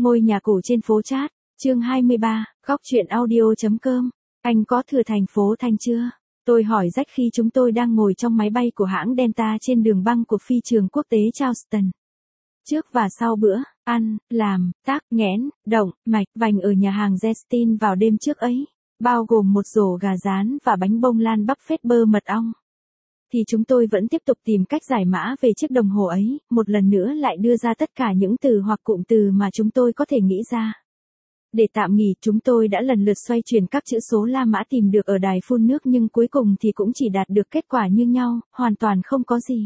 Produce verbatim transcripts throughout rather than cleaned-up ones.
Ngôi nhà cổ trên phố Chat, chương hai mươi ba, góc truyện audio.com. Anh có thừa thành phố Thanh chưa? Tôi hỏi Jack khi chúng tôi đang ngồi trong máy bay của hãng Delta trên đường băng của phi trường quốc tế Charleston. Trước và sau bữa, ăn, làm, tác, nghẽn, động, mạch, vành ở nhà hàng Justin vào đêm trước ấy, bao gồm một rổ gà rán và bánh bông lan Buffet bơ mật ong. Thì chúng tôi vẫn tiếp tục tìm cách giải mã về chiếc đồng hồ ấy, một lần nữa lại đưa ra tất cả những từ hoặc cụm từ mà chúng tôi có thể nghĩ ra. Để tạm nghỉ, chúng tôi đã lần lượt xoay chuyển các chữ số La Mã tìm được ở đài phun nước nhưng cuối cùng thì cũng chỉ đạt được kết quả như nhau, hoàn toàn không có gì.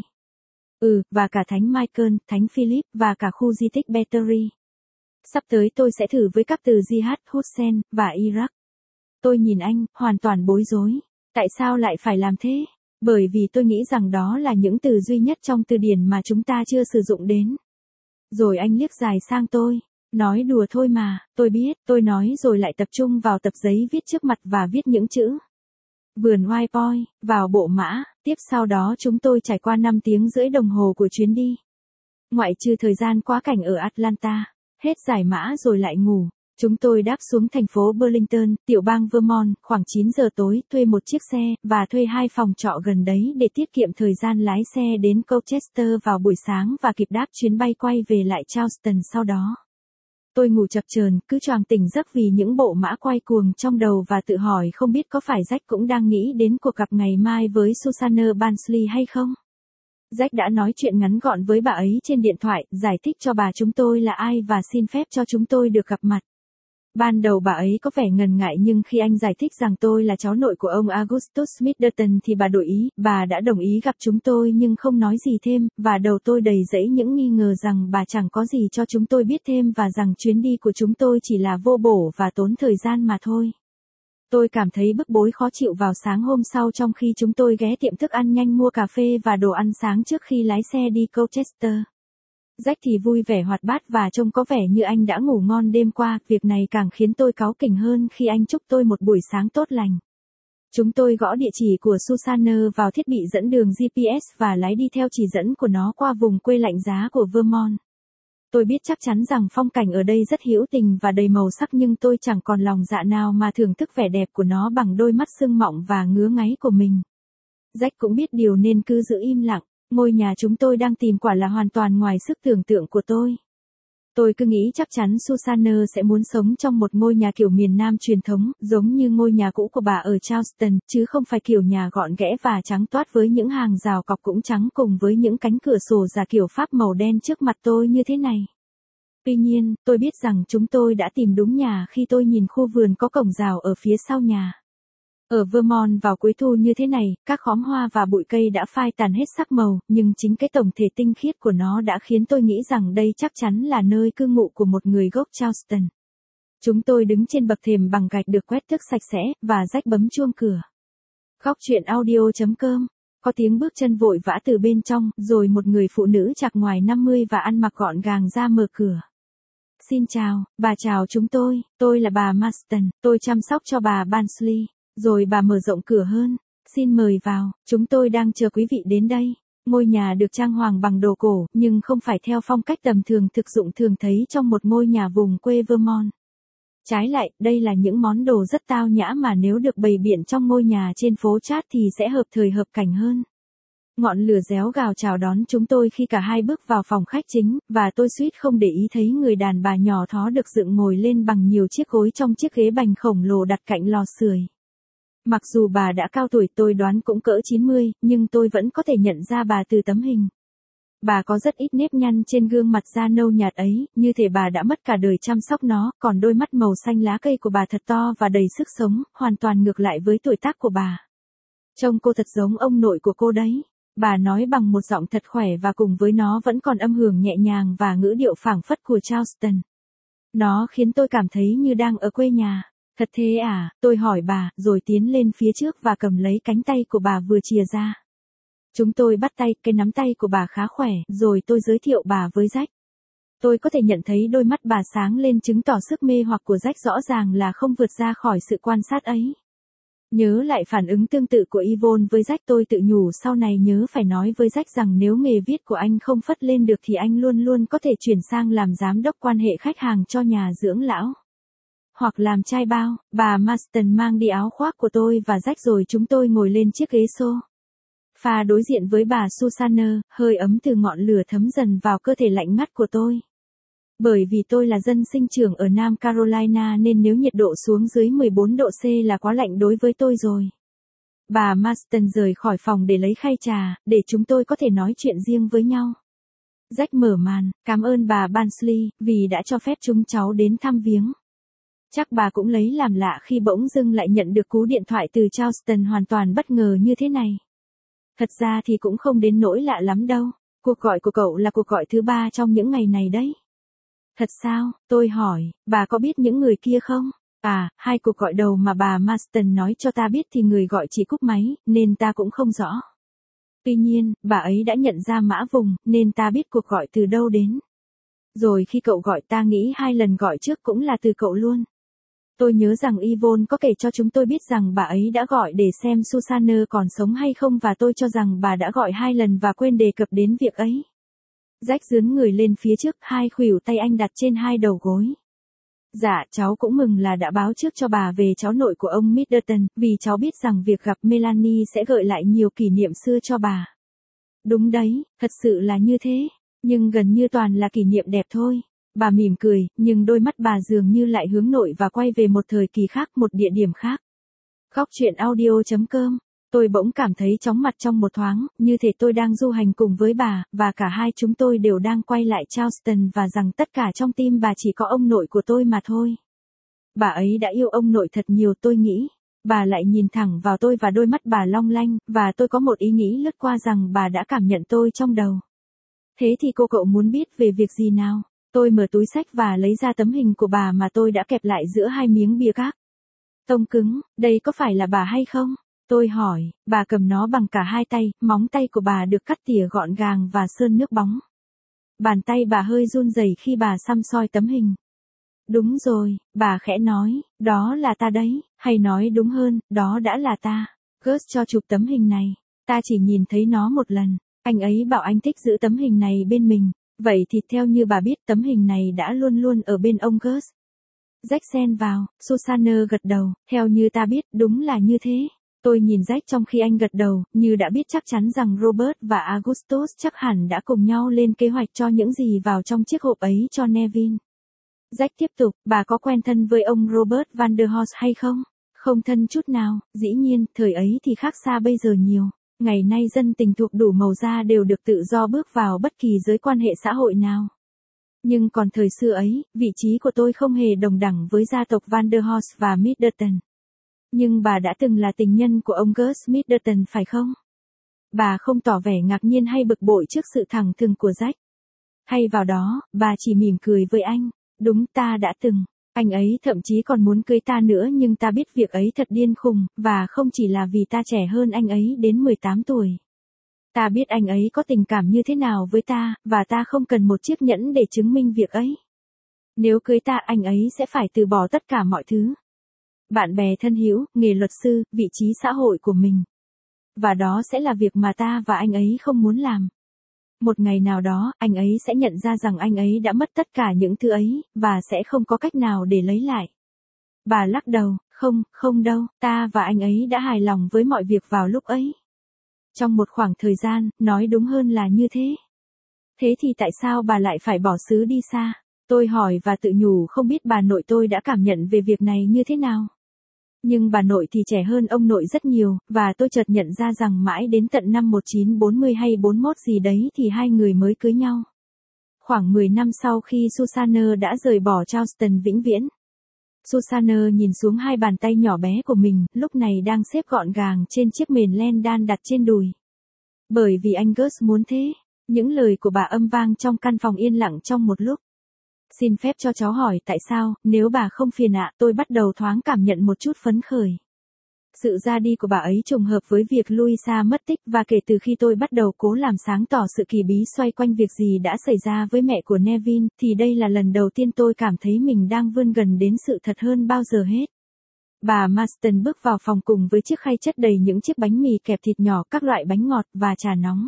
Ừ, và cả Thánh Michael, Thánh Philip và cả khu di tích Battery. Sắp tới tôi sẽ thử với các từ Jihad, Hussein và Iraq. Tôi nhìn anh, hoàn toàn bối rối. Tại sao lại phải làm thế? Bởi vì tôi nghĩ rằng đó là những từ duy nhất trong từ điển mà chúng ta chưa sử dụng đến. Rồi anh liếc dài sang tôi. Nói đùa thôi mà, tôi biết, tôi nói rồi lại tập trung vào tập giấy viết trước mặt và viết những chữ. Vườn White vào bộ mã, tiếp sau đó chúng tôi trải qua năm tiếng rưỡi đồng hồ của chuyến đi. Ngoại trừ thời gian quá cảnh ở Atlanta, hết giải mã rồi lại ngủ. Chúng tôi đáp xuống thành phố Burlington, tiểu bang Vermont, khoảng chín giờ tối, thuê một chiếc xe, và thuê hai phòng trọ gần đấy để tiết kiệm thời gian lái xe đến Colchester vào buổi sáng và kịp đáp chuyến bay quay về lại Charleston sau đó. Tôi ngủ chập chờn, cứ choàng tỉnh giấc vì những bộ mã quay cuồng trong đầu và tự hỏi không biết có phải Jack cũng đang nghĩ đến cuộc gặp ngày mai với Susanna Bansley hay không. Jack đã nói chuyện ngắn gọn với bà ấy trên điện thoại, giải thích cho bà chúng tôi là ai và xin phép cho chúng tôi được gặp mặt. Ban đầu bà ấy có vẻ ngần ngại nhưng khi anh giải thích rằng tôi là cháu nội của ông Augustus Middleton thì bà đổi ý, bà đã đồng ý gặp chúng tôi nhưng không nói gì thêm, và đầu tôi đầy rẫy những nghi ngờ rằng bà chẳng có gì cho chúng tôi biết thêm và rằng chuyến đi của chúng tôi chỉ là vô bổ và tốn thời gian mà thôi. Tôi cảm thấy bức bối khó chịu vào sáng hôm sau trong khi chúng tôi ghé tiệm thức ăn nhanh mua cà phê và đồ ăn sáng trước khi lái xe đi Colchester. Jack thì vui vẻ hoạt bát và trông có vẻ như anh đã ngủ ngon đêm qua, việc này càng khiến tôi cáu kỉnh hơn khi anh chúc tôi một buổi sáng tốt lành. Chúng tôi gõ địa chỉ của Susanna vào thiết bị dẫn đường giê pê ét và lái đi theo chỉ dẫn của nó qua vùng quê lạnh giá của Vermont. Tôi biết chắc chắn rằng phong cảnh ở đây rất hữu tình và đầy màu sắc nhưng tôi chẳng còn lòng dạ nào mà thưởng thức vẻ đẹp của nó bằng đôi mắt sưng mọng và ngứa ngáy của mình. Jack cũng biết điều nên cứ giữ im lặng. Ngôi nhà chúng tôi đang tìm quả là hoàn toàn ngoài sức tưởng tượng của tôi. Tôi cứ nghĩ chắc chắn Susanna sẽ muốn sống trong một ngôi nhà kiểu miền Nam truyền thống, giống như ngôi nhà cũ của bà ở Charleston, chứ không phải kiểu nhà gọn ghẽ và trắng toát với những hàng rào cọc cũng trắng cùng với những cánh cửa sổ giả kiểu Pháp màu đen trước mặt tôi như thế này. Tuy nhiên, tôi biết rằng chúng tôi đã tìm đúng nhà khi tôi nhìn khu vườn có cổng rào ở phía sau nhà. Ở Vermont vào cuối thu như thế này, các khóm hoa và bụi cây đã phai tàn hết sắc màu, nhưng chính cái tổng thể tinh khiết của nó đã khiến tôi nghĩ rằng đây chắc chắn là nơi cư ngụ của một người gốc Charleston. Chúng tôi đứng trên bậc thềm bằng gạch được quét tước sạch sẽ, và Jack bấm chuông cửa. Góc truyện audio.com. Có tiếng bước chân vội vã từ bên trong, rồi một người phụ nữ chạc ngoài năm mươi và ăn mặc gọn gàng ra mở cửa. Xin chào, bà chào chúng tôi, tôi là bà Marston, tôi chăm sóc cho bà Bansley. Rồi bà mở rộng cửa hơn. Xin mời vào, chúng tôi đang chờ quý vị đến đây. Ngôi nhà được trang hoàng bằng đồ cổ, nhưng không phải theo phong cách tầm thường thực dụng thường thấy trong một ngôi nhà vùng quê Vermont. Trái lại, đây là những món đồ rất tao nhã mà nếu được bày biện trong ngôi nhà trên phố Chat thì sẽ hợp thời hợp cảnh hơn. Ngọn lửa réo gào chào đón chúng tôi khi cả hai bước vào phòng khách chính, và tôi suýt không để ý thấy người đàn bà nhỏ thó được dựng ngồi lên bằng nhiều chiếc gối trong chiếc ghế bành khổng lồ đặt cạnh lò sưởi. Mặc dù bà đã cao tuổi, tôi đoán cũng cỡ chín mươi, nhưng tôi vẫn có thể nhận ra bà từ tấm hình. Bà có rất ít nếp nhăn trên gương mặt da nâu nhạt ấy, như thể bà đã mất cả đời chăm sóc nó, còn đôi mắt màu xanh lá cây của bà thật to và đầy sức sống, hoàn toàn ngược lại với tuổi tác của bà. Trông cô thật giống ông nội của cô đấy. Bà nói bằng một giọng thật khỏe và cùng với nó vẫn còn âm hưởng nhẹ nhàng và ngữ điệu phảng phất của Charleston. Nó khiến tôi cảm thấy như đang ở quê nhà. Thật thế à, tôi hỏi bà, rồi tiến lên phía trước và cầm lấy cánh tay của bà vừa chìa ra. Chúng tôi bắt tay, cái nắm tay của bà khá khỏe, rồi tôi giới thiệu bà với Jack. Tôi có thể nhận thấy đôi mắt bà sáng lên chứng tỏ sức mê hoặc của Jack rõ ràng là không vượt ra khỏi sự quan sát ấy. Nhớ lại phản ứng tương tự của Yvonne với Jack, tôi tự nhủ sau này nhớ phải nói với Jack rằng nếu nghề viết của anh không phất lên được thì anh luôn luôn có thể chuyển sang làm giám đốc quan hệ khách hàng cho nhà dưỡng lão. Hoặc làm trai bao. Bà Marston mang đi áo khoác của tôi và Jack rồi chúng tôi ngồi lên chiếc ghế xô pha đối diện với bà Susanna, hơi ấm từ ngọn lửa thấm dần vào cơ thể lạnh ngắt của tôi. Bởi vì tôi là dân sinh trưởng ở Nam Carolina nên nếu nhiệt độ xuống dưới mười bốn độ C là quá lạnh đối với tôi rồi. Bà Marston rời khỏi phòng để lấy khay trà, để chúng tôi có thể nói chuyện riêng với nhau. Jack mở màn, cảm ơn bà Bansley, vì đã cho phép chúng cháu đến thăm viếng. Chắc bà cũng lấy làm lạ khi bỗng dưng lại nhận được cú điện thoại từ Charleston hoàn toàn bất ngờ như thế này. Thật ra thì cũng không đến nỗi lạ lắm đâu, cuộc gọi của cậu là cuộc gọi thứ ba trong những ngày này đấy. Thật sao, tôi hỏi, bà có biết những người kia không? À, hai cuộc gọi đầu mà bà Marston nói cho ta biết thì người gọi chỉ cúp máy, nên ta cũng không rõ. Tuy nhiên, bà ấy đã nhận ra mã vùng, nên ta biết cuộc gọi từ đâu đến. Rồi khi cậu gọi ta nghĩ hai lần gọi trước cũng là từ cậu luôn. Tôi nhớ rằng Yvonne có kể cho chúng tôi biết rằng bà ấy đã gọi để xem Susanna còn sống hay không và tôi cho rằng bà đã gọi hai lần và quên đề cập đến việc ấy. Jack dướn người lên phía trước, hai khuỷu tay anh đặt trên hai đầu gối. Dạ, cháu cũng mừng là đã báo trước cho bà về cháu nội của ông Middleton, vì cháu biết rằng việc gặp Melanie sẽ gợi lại nhiều kỷ niệm xưa cho bà. Đúng đấy, thật sự là như thế, nhưng gần như toàn là kỷ niệm đẹp thôi. Bà mỉm cười, nhưng đôi mắt bà dường như lại hướng nội và quay về một thời kỳ khác, một địa điểm khác. Góc truyện audio chấm com. Tôi bỗng cảm thấy chóng mặt trong một thoáng, như thể tôi đang du hành cùng với bà, và cả hai chúng tôi đều đang quay lại Charleston và rằng tất cả trong tim bà chỉ có ông nội của tôi mà thôi. Bà ấy đã yêu ông nội thật nhiều tôi nghĩ. Bà lại nhìn thẳng vào tôi và đôi mắt bà long lanh, và tôi có một ý nghĩ lướt qua rằng bà đã cảm nhận tôi trong đầu. Thế thì cô cậu muốn biết về việc gì nào? Tôi mở túi xách và lấy ra tấm hình của bà mà tôi đã kẹp lại giữa hai miếng bìa cát. Tông cứng, đây có phải là bà hay không? Tôi hỏi, bà cầm nó bằng cả hai tay, móng tay của bà được cắt tỉa gọn gàng và sơn nước bóng. Bàn tay bà hơi run rẩy khi bà săm soi tấm hình. Đúng rồi, bà khẽ nói, đó là ta đấy, hay nói đúng hơn, đó đã là ta. Gus cho chụp tấm hình này, ta chỉ nhìn thấy nó một lần, anh ấy bảo anh thích giữ tấm hình này bên mình. Vậy thì theo như bà biết tấm hình này đã luôn luôn ở bên ông Gus. Jack xen vào, Susanna gật đầu, theo như ta biết đúng là như thế. Tôi nhìn Jack trong khi anh gật đầu, như đã biết chắc chắn rằng Robert và Augustus chắc hẳn đã cùng nhau lên kế hoạch cho những gì vào trong chiếc hộp ấy cho Nevin. Jack tiếp tục, bà có quen thân với ông Robert Vanderhorst hay không? Không thân chút nào, dĩ nhiên, thời ấy thì khác xa bây giờ nhiều. Ngày nay dân tình thuộc đủ màu da đều được tự do bước vào bất kỳ giới quan hệ xã hội nào. Nhưng còn thời xưa ấy, vị trí của tôi không hề đồng đẳng với gia tộc Vanderhorst và Middleton. Nhưng bà đã từng là tình nhân của ông Gus Middleton phải không? Bà không tỏ vẻ ngạc nhiên hay bực bội trước sự thẳng thừng của Jack. Thay vào đó, bà chỉ mỉm cười với anh. Đúng, ta đã từng. Anh ấy thậm chí còn muốn cưới ta nữa nhưng ta biết việc ấy thật điên khùng, và không chỉ là vì ta trẻ hơn anh ấy đến mười tám tuổi. Ta biết anh ấy có tình cảm như thế nào với ta, và ta không cần một chiếc nhẫn để chứng minh việc ấy. Nếu cưới ta anh ấy sẽ phải từ bỏ tất cả mọi thứ. Bạn bè thân hữu, nghề luật sư, vị trí xã hội của mình. Và đó sẽ là việc mà ta và anh ấy không muốn làm. Một ngày nào đó, anh ấy sẽ nhận ra rằng anh ấy đã mất tất cả những thứ ấy, và sẽ không có cách nào để lấy lại. Bà lắc đầu, không, không đâu, ta và anh ấy đã hài lòng với mọi việc vào lúc ấy. Trong một khoảng thời gian, nói đúng hơn là như thế. Thế thì tại sao bà lại phải bỏ xứ đi xa? Tôi hỏi và tự nhủ không biết bà nội tôi đã cảm nhận về việc này như thế nào. Nhưng bà nội thì trẻ hơn ông nội rất nhiều, và tôi chợt nhận ra rằng mãi đến tận năm một nghìn chín trăm bốn mươi hay bốn mốt gì đấy thì hai người mới cưới nhau. Khoảng mười năm sau khi Susanna đã rời bỏ Charleston vĩnh viễn. Susanna nhìn xuống hai bàn tay nhỏ bé của mình, lúc này đang xếp gọn gàng trên chiếc mền len đan đặt trên đùi. Bởi vì anh Gus muốn thế. Những lời của bà âm vang trong căn phòng yên lặng trong một lúc. Xin phép cho cháu hỏi tại sao, nếu bà không phiền ạ, tôi bắt đầu thoáng cảm nhận một chút phấn khởi. Sự ra đi của bà ấy trùng hợp với việc Louisa mất tích và kể từ khi tôi bắt đầu cố làm sáng tỏ sự kỳ bí xoay quanh việc gì đã xảy ra với mẹ của Nevin, thì đây là lần đầu tiên tôi cảm thấy mình đang vươn gần đến sự thật hơn bao giờ hết. Bà Marston bước vào phòng cùng với chiếc khay chất đầy những chiếc bánh mì kẹp thịt nhỏ, các loại bánh ngọt và trà nóng.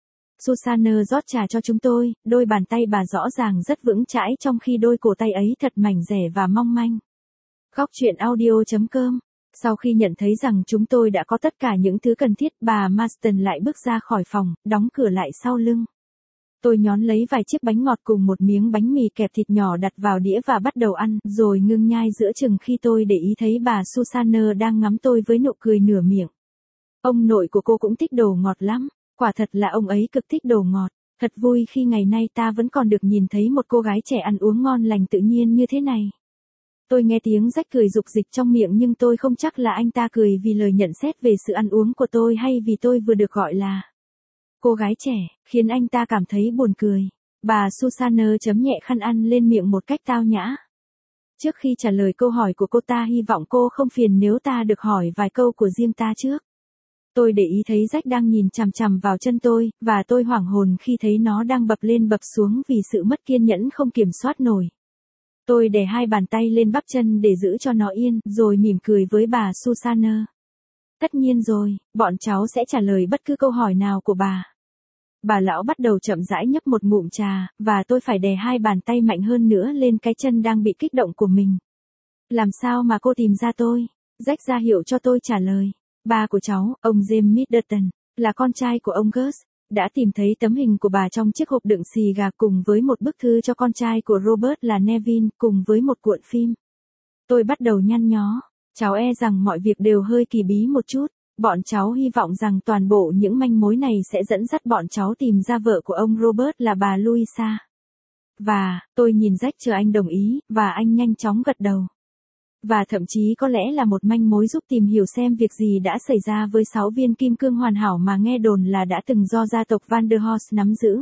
Susanna rót trà cho chúng tôi, đôi bàn tay bà rõ ràng rất vững chãi trong khi đôi cổ tay ấy thật mảnh dẻ và mong manh. Góc truyện audio chấm com. Sau khi nhận thấy rằng chúng tôi đã có tất cả những thứ cần thiết, bà Marston lại bước ra khỏi phòng, đóng cửa lại sau lưng. Tôi nhón lấy vài chiếc bánh ngọt cùng một miếng bánh mì kẹp thịt nhỏ đặt vào đĩa và bắt đầu ăn, rồi ngưng nhai giữa chừng khi tôi để ý thấy bà Susanna đang ngắm tôi với nụ cười nửa miệng. Ông nội của cô cũng thích đồ ngọt lắm, quả thật là ông ấy cực thích đồ ngọt. Thật vui khi ngày nay ta vẫn còn được nhìn thấy một cô gái trẻ ăn uống ngon lành tự nhiên như thế này. Tôi nghe tiếng Jack cười rục rịch trong miệng nhưng tôi không chắc là anh ta cười vì lời nhận xét về sự ăn uống của tôi hay vì tôi vừa được gọi là cô gái trẻ, khiến anh ta cảm thấy buồn cười. Bà Susanna chấm nhẹ khăn ăn lên miệng một cách tao nhã. Trước khi trả lời câu hỏi của cô ta, hy vọng cô không phiền nếu ta được hỏi vài câu của riêng ta trước. Tôi để ý thấy Jack đang nhìn chằm chằm vào chân tôi, và tôi hoảng hồn khi thấy nó đang bập lên bập xuống vì sự mất kiên nhẫn không kiểm soát nổi. Tôi đè hai bàn tay lên bắp chân để giữ cho nó yên, rồi mỉm cười với bà Susanna. Tất nhiên rồi, bọn cháu sẽ trả lời bất cứ câu hỏi nào của bà. Bà lão bắt đầu chậm rãi nhấp một ngụm trà, và tôi phải đè hai bàn tay mạnh hơn nữa lên cái chân đang bị kích động của mình. Làm sao mà cô tìm ra tôi? Jack ra hiệu cho tôi trả lời. Ba của cháu, ông James Middleton, là con trai của ông Gus, đã tìm thấy tấm hình của bà trong chiếc hộp đựng xì gà cùng với một bức thư cho con trai của Robert là Neville cùng với một cuộn phim. Tôi bắt đầu nhăn nhó. Cháu e rằng mọi việc đều hơi kỳ bí một chút. Bọn cháu hy vọng rằng toàn bộ những manh mối này sẽ dẫn dắt bọn cháu tìm ra vợ của ông Robert là bà Louisa. Và, tôi nhìn Jack chờ anh đồng ý, và anh nhanh chóng gật đầu. Và thậm chí có lẽ là một manh mối giúp tìm hiểu xem việc gì đã xảy ra với sáu viên kim cương hoàn hảo mà nghe đồn là đã từng do gia tộc Van der Horst nắm giữ.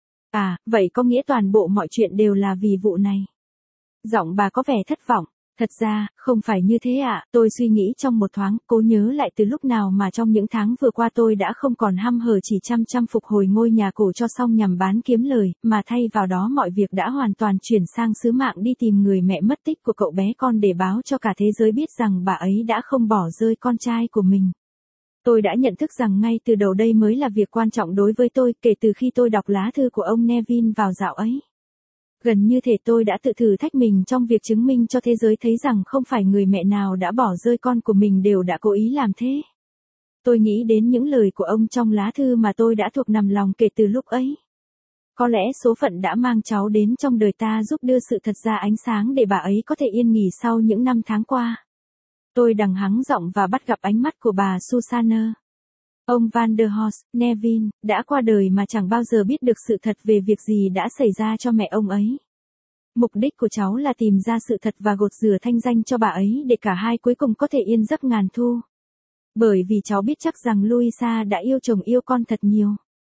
À, vậy có nghĩa toàn bộ mọi chuyện đều là vì vụ này. Giọng bà có vẻ thất vọng. Thật ra, không phải như thế ạ, à. Tôi suy nghĩ trong một thoáng, cố nhớ lại từ lúc nào mà trong những tháng vừa qua tôi đã không còn hăm hở chỉ chăm chăm phục hồi ngôi nhà cổ cho xong nhằm bán kiếm lời, mà thay vào đó mọi việc đã hoàn toàn chuyển sang sứ mạng đi tìm người mẹ mất tích của cậu bé con để báo cho cả thế giới biết rằng bà ấy đã không bỏ rơi con trai của mình. Tôi đã nhận thức rằng ngay từ đầu đây mới là việc quan trọng đối với tôi kể từ khi tôi đọc lá thư của ông Neville vào dạo ấy. Gần như thể tôi đã tự thử thách mình trong việc chứng minh cho thế giới thấy rằng không phải người mẹ nào đã bỏ rơi con của mình đều đã cố ý làm thế. Tôi nghĩ đến những lời của ông trong lá thư mà tôi đã thuộc nằm lòng kể từ lúc ấy. Có lẽ số phận đã mang cháu đến trong đời ta giúp đưa sự thật ra ánh sáng để bà ấy có thể yên nghỉ sau những năm tháng qua. Tôi đằng hắng giọng và bắt gặp ánh mắt của bà Susanna. Ông Van der Horst, Neville, đã qua đời mà chẳng bao giờ biết được sự thật về việc gì đã xảy ra cho mẹ ông ấy. Mục đích của cháu là tìm ra sự thật và gột rửa thanh danh cho bà ấy để cả hai cuối cùng có thể yên giấc ngàn thu. Bởi vì cháu biết chắc rằng Louisa đã yêu chồng yêu con thật nhiều.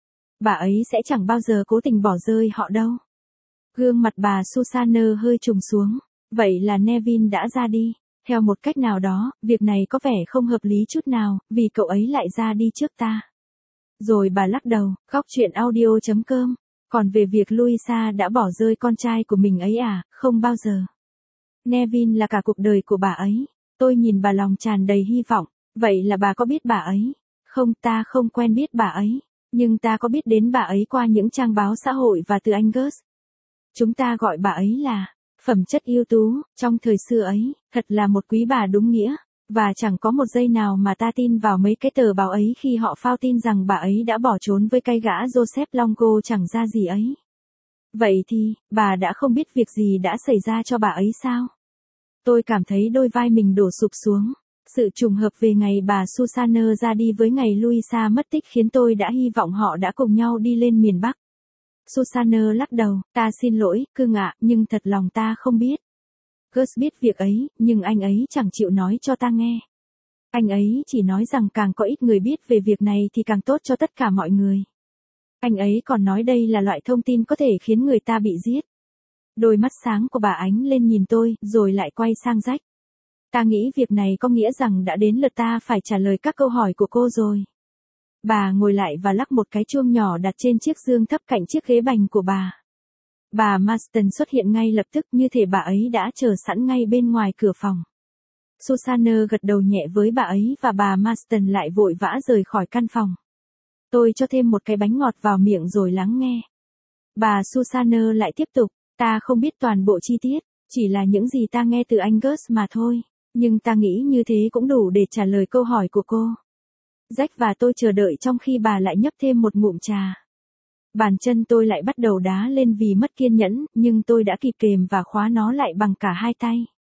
Bà ấy sẽ chẳng bao giờ cố tình bỏ rơi họ đâu. Gương mặt bà Susanna hơi trùng xuống. Vậy là Neville đã ra đi. Theo một cách nào đó, việc này có vẻ không hợp lý chút nào, vì cậu ấy lại ra đi trước ta. Rồi bà lắc đầu, góc truyện audio chấm com. Còn về việc Louisa đã bỏ rơi con trai của mình ấy à, không bao giờ. Neville là cả cuộc đời của bà ấy. Tôi nhìn bà lòng tràn đầy hy vọng. Vậy là bà có biết bà ấy? Không, ta không quen biết bà ấy. Nhưng ta có biết đến bà ấy qua những trang báo xã hội và từ anh Gus. Chúng ta gọi bà ấy là phẩm chất ưu tú, trong thời xưa ấy, thật là một quý bà đúng nghĩa, và chẳng có một giây nào mà ta tin vào mấy cái tờ báo ấy khi họ phao tin rằng bà ấy đã bỏ trốn với cái gã Joseph Longo chẳng ra gì ấy. Vậy thì, bà đã không biết việc gì đã xảy ra cho bà ấy sao? Tôi cảm thấy đôi vai mình đổ sụp xuống. Sự trùng hợp về ngày bà Susanna ra đi với ngày Louisa mất tích khiến tôi đã hy vọng họ đã cùng nhau đi lên miền Bắc. Susanna lắc đầu, ta xin lỗi, cưng ạ, nhưng thật lòng ta không biết. Gus biết việc ấy, nhưng anh ấy chẳng chịu nói cho ta nghe. Anh ấy chỉ nói rằng càng có ít người biết về việc này thì càng tốt cho tất cả mọi người. Anh ấy còn nói đây là loại thông tin có thể khiến người ta bị giết. Đôi mắt sáng của bà ánh lên nhìn tôi, rồi lại quay sang Jack. Ta nghĩ việc này có nghĩa rằng đã đến lượt ta phải trả lời các câu hỏi của cô rồi. Bà ngồi lại và lắc một cái chuông nhỏ đặt trên chiếc giường thấp cạnh chiếc ghế bành của bà. Bà Marston xuất hiện ngay lập tức như thể bà ấy đã chờ sẵn ngay bên ngoài cửa phòng. Susanna gật đầu nhẹ với bà ấy và bà Marston lại vội vã rời khỏi căn phòng. Tôi cho thêm một cái bánh ngọt vào miệng rồi lắng nghe. Bà Susanna lại tiếp tục, ta không biết toàn bộ chi tiết, chỉ là những gì ta nghe từ anh Gus mà thôi, nhưng ta nghĩ như thế cũng đủ để trả lời câu hỏi của cô. Jack và tôi chờ đợi trong khi bà lại nhấp thêm một ngụm trà. Bàn chân tôi lại bắt đầu đá lên vì mất kiên nhẫn, nhưng tôi đã kịp kềm và khóa nó lại bằng cả hai tay.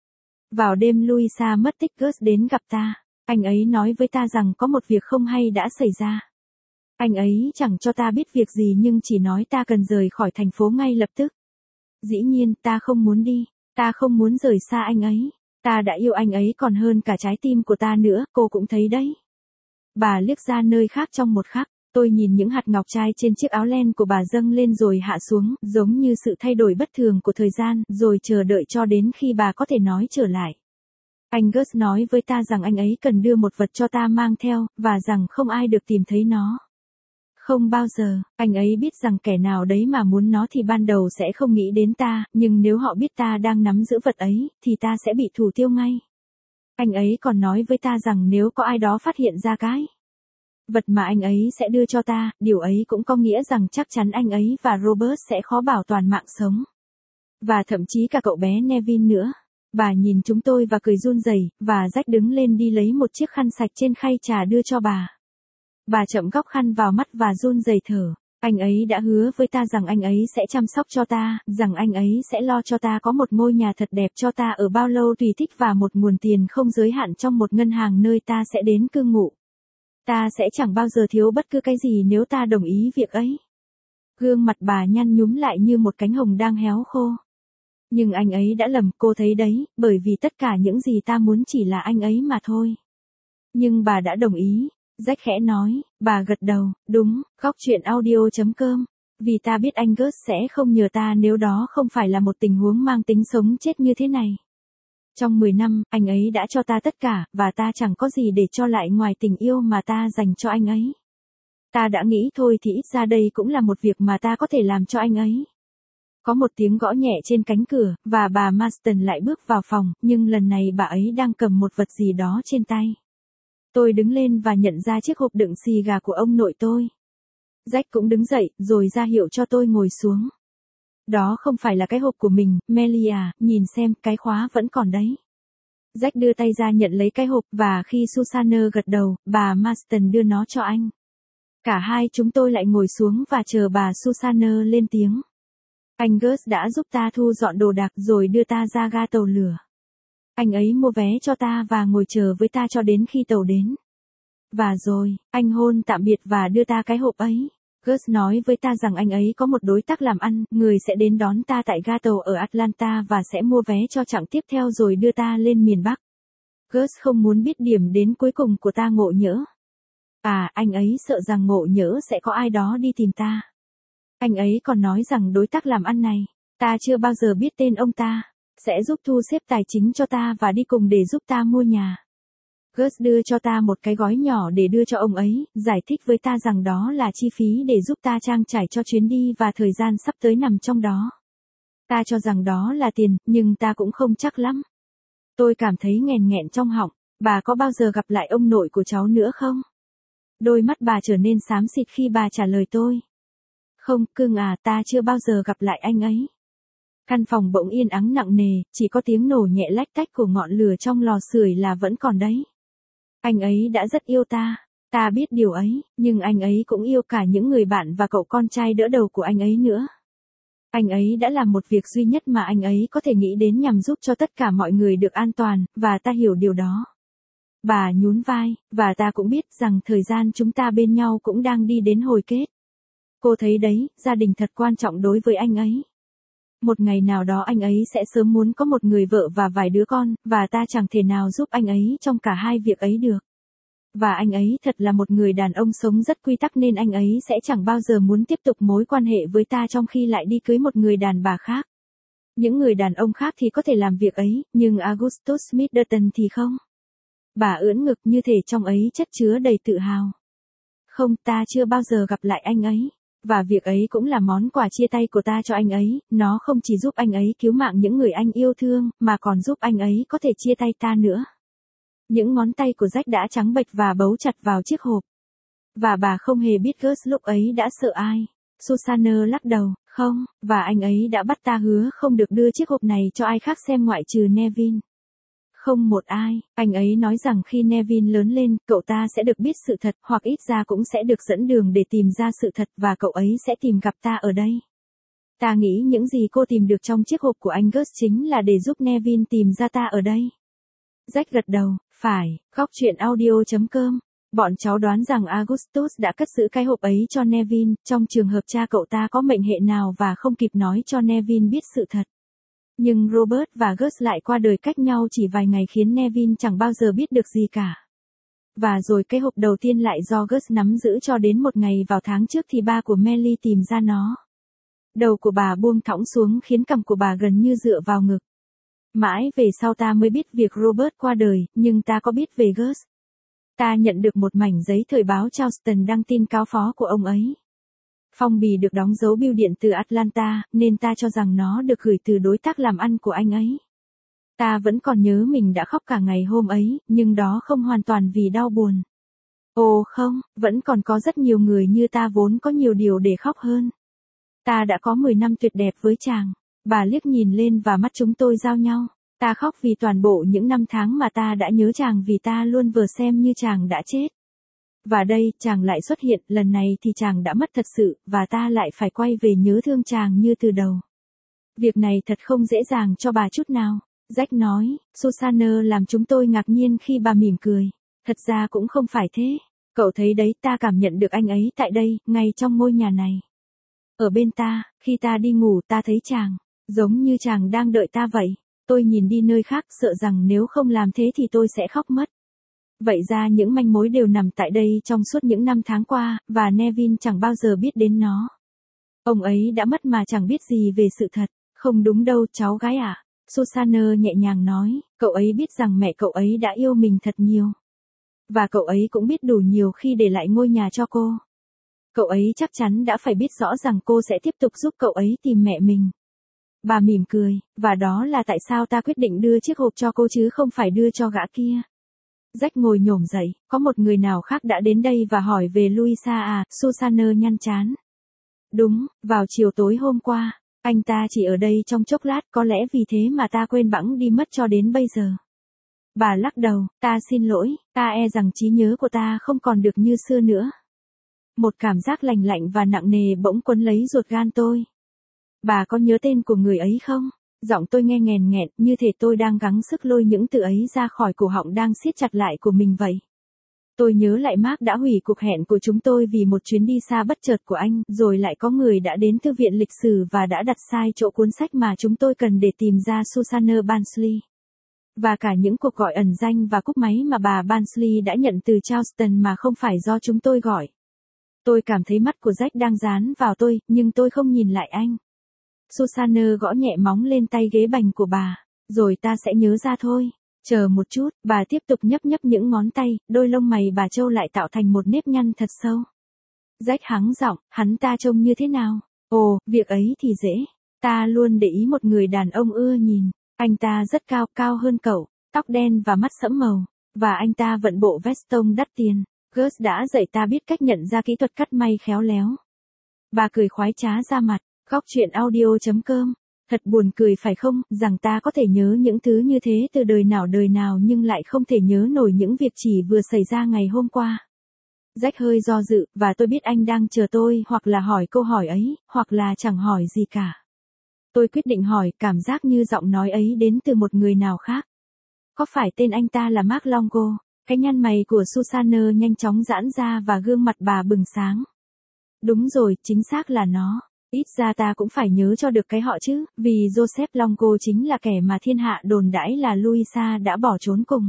Vào đêm Louisa mất tích, Gus đến gặp ta. Anh ấy nói với ta rằng có một việc không hay đã xảy ra. Anh ấy chẳng cho ta biết việc gì nhưng chỉ nói ta cần rời khỏi thành phố ngay lập tức. Dĩ nhiên ta không muốn đi, ta không muốn rời xa anh ấy. Ta đã yêu anh ấy còn hơn cả trái tim của ta nữa, cô cũng thấy đấy. Bà liếc ra nơi khác trong một khắc, tôi nhìn những hạt ngọc trai trên chiếc áo len của bà dâng lên rồi hạ xuống, giống như sự thay đổi bất thường của thời gian, rồi chờ đợi cho đến khi bà có thể nói trở lại. Anh Gus nói với ta rằng anh ấy cần đưa một vật cho ta mang theo, và rằng không ai được tìm thấy nó. Không bao giờ, anh ấy biết rằng kẻ nào đấy mà muốn nó thì ban đầu sẽ không nghĩ đến ta, nhưng nếu họ biết ta đang nắm giữ vật ấy, thì ta sẽ bị thủ tiêu ngay. Anh ấy còn nói với ta rằng nếu có ai đó phát hiện ra cái vật mà anh ấy sẽ đưa cho ta, điều ấy cũng có nghĩa rằng chắc chắn anh ấy và Robert sẽ khó bảo toàn mạng sống. Và thậm chí cả cậu bé Nevin nữa. Bà nhìn chúng tôi và cười run rẩy, và Jack đứng lên đi lấy một chiếc khăn sạch trên khay trà đưa cho bà. Bà chậm góc khăn vào mắt và run rẩy thở. Anh ấy đã hứa với ta rằng anh ấy sẽ chăm sóc cho ta, rằng anh ấy sẽ lo cho ta có một ngôi nhà thật đẹp cho ta ở bao lâu tùy thích và một nguồn tiền không giới hạn trong một ngân hàng nơi ta sẽ đến cư ngụ. Ta sẽ chẳng bao giờ thiếu bất cứ cái gì nếu ta đồng ý việc ấy. Gương mặt bà nhăn nhúm lại như một cánh hồng đang héo khô. Nhưng anh ấy đã lầm, cô thấy đấy, bởi vì tất cả những gì ta muốn chỉ là anh ấy mà thôi. Nhưng bà đã đồng ý. Jack khẽ nói, bà gật đầu, đúng, góc chuyện audio chấm com. Vì ta biết anh Gus sẽ không nhờ ta nếu đó không phải là một tình huống mang tính sống chết như thế này. Trong mười năm, anh ấy đã cho ta tất cả, và ta chẳng có gì để cho lại ngoài tình yêu mà ta dành cho anh ấy. Ta đã nghĩ thôi thì ít ra đây cũng là một việc mà ta có thể làm cho anh ấy. Có một tiếng gõ nhẹ trên cánh cửa, và bà Marston lại bước vào phòng, nhưng lần này bà ấy đang cầm một vật gì đó trên tay. Tôi đứng lên và nhận ra chiếc hộp đựng xì gà của ông nội tôi. Jack cũng đứng dậy, rồi ra hiệu cho tôi ngồi xuống. Đó không phải là cái hộp của mình, Melly à, nhìn xem, cái khóa vẫn còn đấy. Jack đưa tay ra nhận lấy cái hộp, và khi Susanna gật đầu, bà Marston đưa nó cho anh. Cả hai chúng tôi lại ngồi xuống và chờ bà Susanna lên tiếng. Anh Gus đã giúp ta thu dọn đồ đạc rồi đưa ta ra ga tàu lửa. Anh ấy mua vé cho ta và ngồi chờ với ta cho đến khi tàu đến. Và rồi, anh hôn tạm biệt và đưa ta cái hộp ấy. Gus nói với ta rằng anh ấy có một đối tác làm ăn, người sẽ đến đón ta tại ga tàu ở Atlanta và sẽ mua vé cho chặng tiếp theo rồi đưa ta lên miền Bắc. Gus không muốn biết điểm đến cuối cùng của ta ngộ nhỡ. À, anh ấy sợ rằng ngộ nhỡ sẽ có ai đó đi tìm ta. Anh ấy còn nói rằng đối tác làm ăn này, ta chưa bao giờ biết tên ông ta, sẽ giúp thu xếp tài chính cho ta và đi cùng để giúp ta mua nhà. Gus đưa cho ta một cái gói nhỏ để đưa cho ông ấy, giải thích với ta rằng đó là chi phí để giúp ta trang trải cho chuyến đi và thời gian sắp tới nằm trong đó. Ta cho rằng đó là tiền, nhưng ta cũng không chắc lắm. Tôi cảm thấy nghèn nghẹn trong họng, bà có bao giờ gặp lại ông nội của cháu nữa không? Đôi mắt bà trở nên xám xịt khi bà trả lời tôi. Không, cưng à, ta chưa bao giờ gặp lại anh ấy. Căn phòng bỗng yên ắng nặng nề, chỉ có tiếng nổ nhẹ lách tách của ngọn lửa trong lò sưởi là vẫn còn đấy. Anh ấy đã rất yêu ta, ta biết điều ấy, nhưng anh ấy cũng yêu cả những người bạn và cậu con trai đỡ đầu của anh ấy nữa. Anh ấy đã làm một việc duy nhất mà anh ấy có thể nghĩ đến nhằm giúp cho tất cả mọi người được an toàn, và ta hiểu điều đó. Bà nhún vai, và ta cũng biết rằng thời gian chúng ta bên nhau cũng đang đi đến hồi kết. Cô thấy đấy, gia đình thật quan trọng đối với anh ấy. Một ngày nào đó anh ấy sẽ sớm muốn có một người vợ và vài đứa con, và ta chẳng thể nào giúp anh ấy trong cả hai việc ấy được. Và anh ấy thật là một người đàn ông sống rất quy tắc nên anh ấy sẽ chẳng bao giờ muốn tiếp tục mối quan hệ với ta trong khi lại đi cưới một người đàn bà khác. Những người đàn ông khác thì có thể làm việc ấy, nhưng Augustus Middleton thì không. Bà ưỡn ngực như thể trong ấy chất chứa đầy tự hào. Không, ta chưa bao giờ gặp lại anh ấy. Và việc ấy cũng là món quà chia tay của ta cho anh ấy, nó không chỉ giúp anh ấy cứu mạng những người anh yêu thương, mà còn giúp anh ấy có thể chia tay ta nữa. Những ngón tay của Jack đã trắng bệch và bấu chặt vào chiếc hộp. Và bà không hề biết Gus lúc ấy đã sợ ai. Susanna lắc đầu, không, và anh ấy đã bắt ta hứa không được đưa chiếc hộp này cho ai khác xem ngoại trừ Neville. Không một ai, anh ấy nói rằng khi Neville lớn lên, cậu ta sẽ được biết sự thật, hoặc ít ra cũng sẽ được dẫn đường để tìm ra sự thật và cậu ấy sẽ tìm gặp ta ở đây. Ta nghĩ những gì cô tìm được trong chiếc hộp của anh Gus chính là để giúp Neville tìm ra ta ở đây. Jack gật đầu, phải, góc truyện audio chấm com. Bọn cháu đoán rằng Augustus đã cất giữ cái hộp ấy cho Neville, trong trường hợp cha cậu ta có mệnh hệ nào và không kịp nói cho Neville biết sự thật. Nhưng Robert và Gus lại qua đời cách nhau chỉ vài ngày khiến Neville chẳng bao giờ biết được gì cả. Và rồi cái hộp đầu tiên lại do Gus nắm giữ cho đến một ngày vào tháng trước thì ba của Melly tìm ra nó. Đầu của bà buông thõng xuống khiến cằm của bà gần như dựa vào ngực. Mãi về sau ta mới biết việc Robert qua đời, nhưng ta có biết về Gus. Ta nhận được một mảnh giấy thời báo Charleston đăng tin cáo phó của ông ấy. Phong bì được đóng dấu bưu điện từ Atlanta, nên ta cho rằng nó được gửi từ đối tác làm ăn của anh ấy. Ta vẫn còn nhớ mình đã khóc cả ngày hôm ấy, nhưng đó không hoàn toàn vì đau buồn. Ồ không, vẫn còn có rất nhiều người như ta vốn có nhiều điều để khóc hơn. Ta đã có mười năm tuyệt đẹp với chàng. Bà liếc nhìn lên và mắt chúng tôi giao nhau. Ta khóc vì toàn bộ những năm tháng mà ta đã nhớ chàng vì ta luôn vừa xem như chàng đã chết. Và đây, chàng lại xuất hiện, lần này thì chàng đã mất thật sự, và ta lại phải quay về nhớ thương chàng như từ đầu. Việc này thật không dễ dàng cho bà chút nào. Jack nói, Susanna làm chúng tôi ngạc nhiên khi bà mỉm cười. Thật ra cũng không phải thế. Cậu thấy đấy, ta cảm nhận được anh ấy tại đây, ngay trong ngôi nhà này. Ở bên ta, khi ta đi ngủ ta thấy chàng, giống như chàng đang đợi ta vậy. Tôi nhìn đi nơi khác sợ rằng nếu không làm thế thì tôi sẽ khóc mất. Vậy ra những manh mối đều nằm tại đây trong suốt những năm tháng qua, và Neville chẳng bao giờ biết đến nó. Ông ấy đã mất mà chẳng biết gì về sự thật. Không đúng đâu cháu gái ạ. À. Susanna nhẹ nhàng nói, cậu ấy biết rằng mẹ cậu ấy đã yêu mình thật nhiều. Và cậu ấy cũng biết đủ nhiều khi để lại ngôi nhà cho cô. Cậu ấy chắc chắn đã phải biết rõ rằng cô sẽ tiếp tục giúp cậu ấy tìm mẹ mình. Bà mỉm cười, và đó là tại sao ta quyết định đưa chiếc hộp cho cô chứ không phải đưa cho gã kia. Jack ngồi nhổm dậy, có một người nào khác đã đến đây và hỏi về Louisa à, Susanna nhăn trán. Đúng, vào chiều tối hôm qua, anh ta chỉ ở đây trong chốc lát, có lẽ vì thế mà ta quên bẵng đi mất cho đến bây giờ. Bà lắc đầu, ta xin lỗi, ta e rằng trí nhớ của ta không còn được như xưa nữa. Một cảm giác lạnh lạnh và nặng nề bỗng quấn lấy ruột gan tôi. Bà có nhớ tên của người ấy không? Giọng tôi nghe nghèn nghẹn, như thể tôi đang gắng sức lôi những từ ấy ra khỏi cổ họng đang siết chặt lại của mình vậy. Tôi nhớ lại Mark đã hủy cuộc hẹn của chúng tôi vì một chuyến đi xa bất chợt của anh, rồi lại có người đã đến thư viện lịch sử và đã đặt sai chỗ cuốn sách mà chúng tôi cần để tìm ra Susanna Bansley. Và cả những cuộc gọi ẩn danh và cúp máy mà bà Bansley đã nhận từ Charleston mà không phải do chúng tôi gọi. Tôi cảm thấy mắt của Jack đang dán vào tôi, nhưng tôi không nhìn lại anh. Susanna gõ nhẹ móng lên tay ghế bành của bà. Rồi ta sẽ nhớ ra thôi. Chờ một chút, bà tiếp tục nhấp nhấp những ngón tay, đôi lông mày bà trâu lại tạo thành một nếp nhăn thật sâu. Jack hắng giọng, hắn ta trông như thế nào? Ồ, việc ấy thì dễ. Ta luôn để ý một người đàn ông ưa nhìn. Anh ta rất cao, cao hơn cậu, tóc đen và mắt sẫm màu. Và anh ta vận bộ vest tông đắt tiền. Gus đã dạy ta biết cách nhận ra kỹ thuật cắt may khéo léo. Bà cười khoái trá ra mặt, góc truyện audio chấm com. Thật buồn cười phải không, rằng ta có thể nhớ những thứ như thế từ đời nào đời nào nhưng lại không thể nhớ nổi những việc chỉ vừa xảy ra ngày hôm qua. Jack hơi do dự, và tôi biết anh đang chờ tôi hoặc là hỏi câu hỏi ấy, hoặc là chẳng hỏi gì cả. Tôi quyết định hỏi, cảm giác như giọng nói ấy đến từ một người nào khác. Có phải tên anh ta là Mark Longo? Cái nhăn mày của Susanna nhanh chóng giãn ra và gương mặt bà bừng sáng. Đúng rồi, chính xác là nó. Ít ra ta cũng phải nhớ cho được cái họ chứ, vì Joseph Longo chính là kẻ mà thiên hạ đồn đãi là Louisa đã bỏ trốn cùng.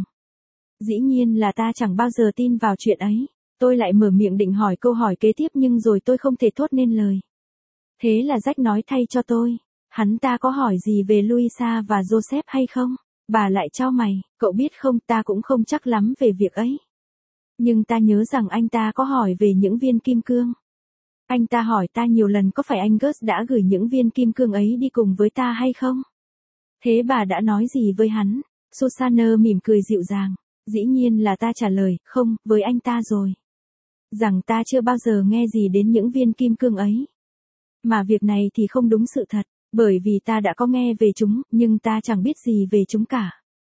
Dĩ nhiên là ta chẳng bao giờ tin vào chuyện ấy. Tôi lại mở miệng định hỏi câu hỏi kế tiếp nhưng rồi tôi không thể thốt nên lời. Thế là Jack nói thay cho tôi. Hắn ta có hỏi gì về Louisa và Joseph hay không? Bà lại chau mày, cậu biết không, ta cũng không chắc lắm về việc ấy. Nhưng ta nhớ rằng anh ta có hỏi về những viên kim cương. Anh ta hỏi ta nhiều lần có phải anh Gus đã gửi những viên kim cương ấy đi cùng với ta hay không? Thế bà đã nói gì với hắn? Susanna mỉm cười dịu dàng. Dĩ nhiên là ta trả lời, không, với anh ta rồi. Rằng ta chưa bao giờ nghe gì đến những viên kim cương ấy. Mà việc này thì không đúng sự thật, bởi vì ta đã có nghe về chúng, nhưng ta chẳng biết gì về chúng cả.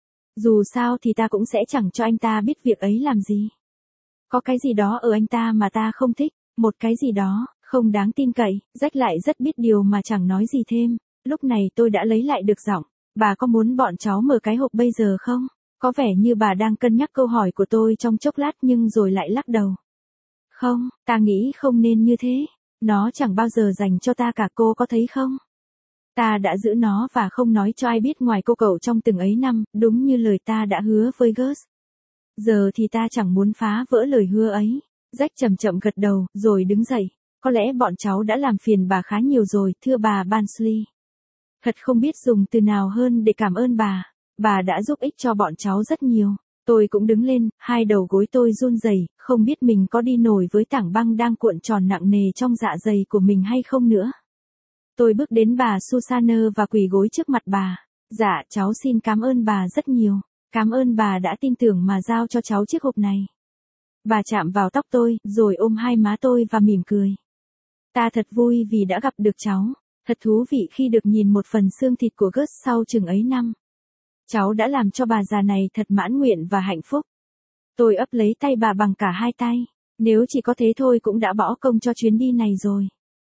Dù sao thì ta cũng sẽ chẳng cho anh ta biết việc ấy làm gì. Có cái gì đó ở anh ta mà ta không thích, một cái gì đó, không đáng tin cậy. Jack lại rất biết điều mà chẳng nói gì thêm. Lúc này tôi đã lấy lại được giọng. Bà có muốn bọn cháu mở cái hộp bây giờ không? Có vẻ như bà đang cân nhắc câu hỏi của tôi trong chốc lát nhưng rồi lại lắc đầu. Không, ta nghĩ không nên như thế. Nó chẳng bao giờ dành cho ta cả, cô có thấy không? Ta đã giữ nó và không nói cho ai biết ngoài cô cậu trong từng ấy năm, đúng như lời ta đã hứa với Gus. Giờ thì ta chẳng muốn phá vỡ lời hứa ấy. Jack chậm chậm gật đầu, rồi đứng dậy. Có lẽ bọn cháu đã làm phiền bà khá nhiều rồi, thưa bà Bansley. Thật không biết dùng từ nào hơn để cảm ơn bà. Bà đã giúp ích cho bọn cháu rất nhiều. Tôi cũng đứng lên, hai đầu gối tôi run rẩy, không biết mình có đi nổi với tảng băng đang cuộn tròn nặng nề trong dạ dày của mình hay không nữa. Tôi bước đến bà Susanna và quỳ gối trước mặt bà. Dạ, cháu xin cảm ơn bà rất nhiều. Cảm ơn bà đã tin tưởng mà giao cho cháu chiếc hộp này. Bà chạm vào tóc tôi, rồi ôm hai má tôi và mỉm cười. Ta thật vui vì đã gặp được cháu. Thật thú vị khi được nhìn một phần xương thịt của Gus sau chừng ấy năm. Cháu đã làm cho bà già này thật mãn nguyện và hạnh phúc. Tôi ấp lấy tay bà bằng cả hai tay. Nếu chỉ có thế thôi cũng đã bỏ công cho chuyến đi này rồi.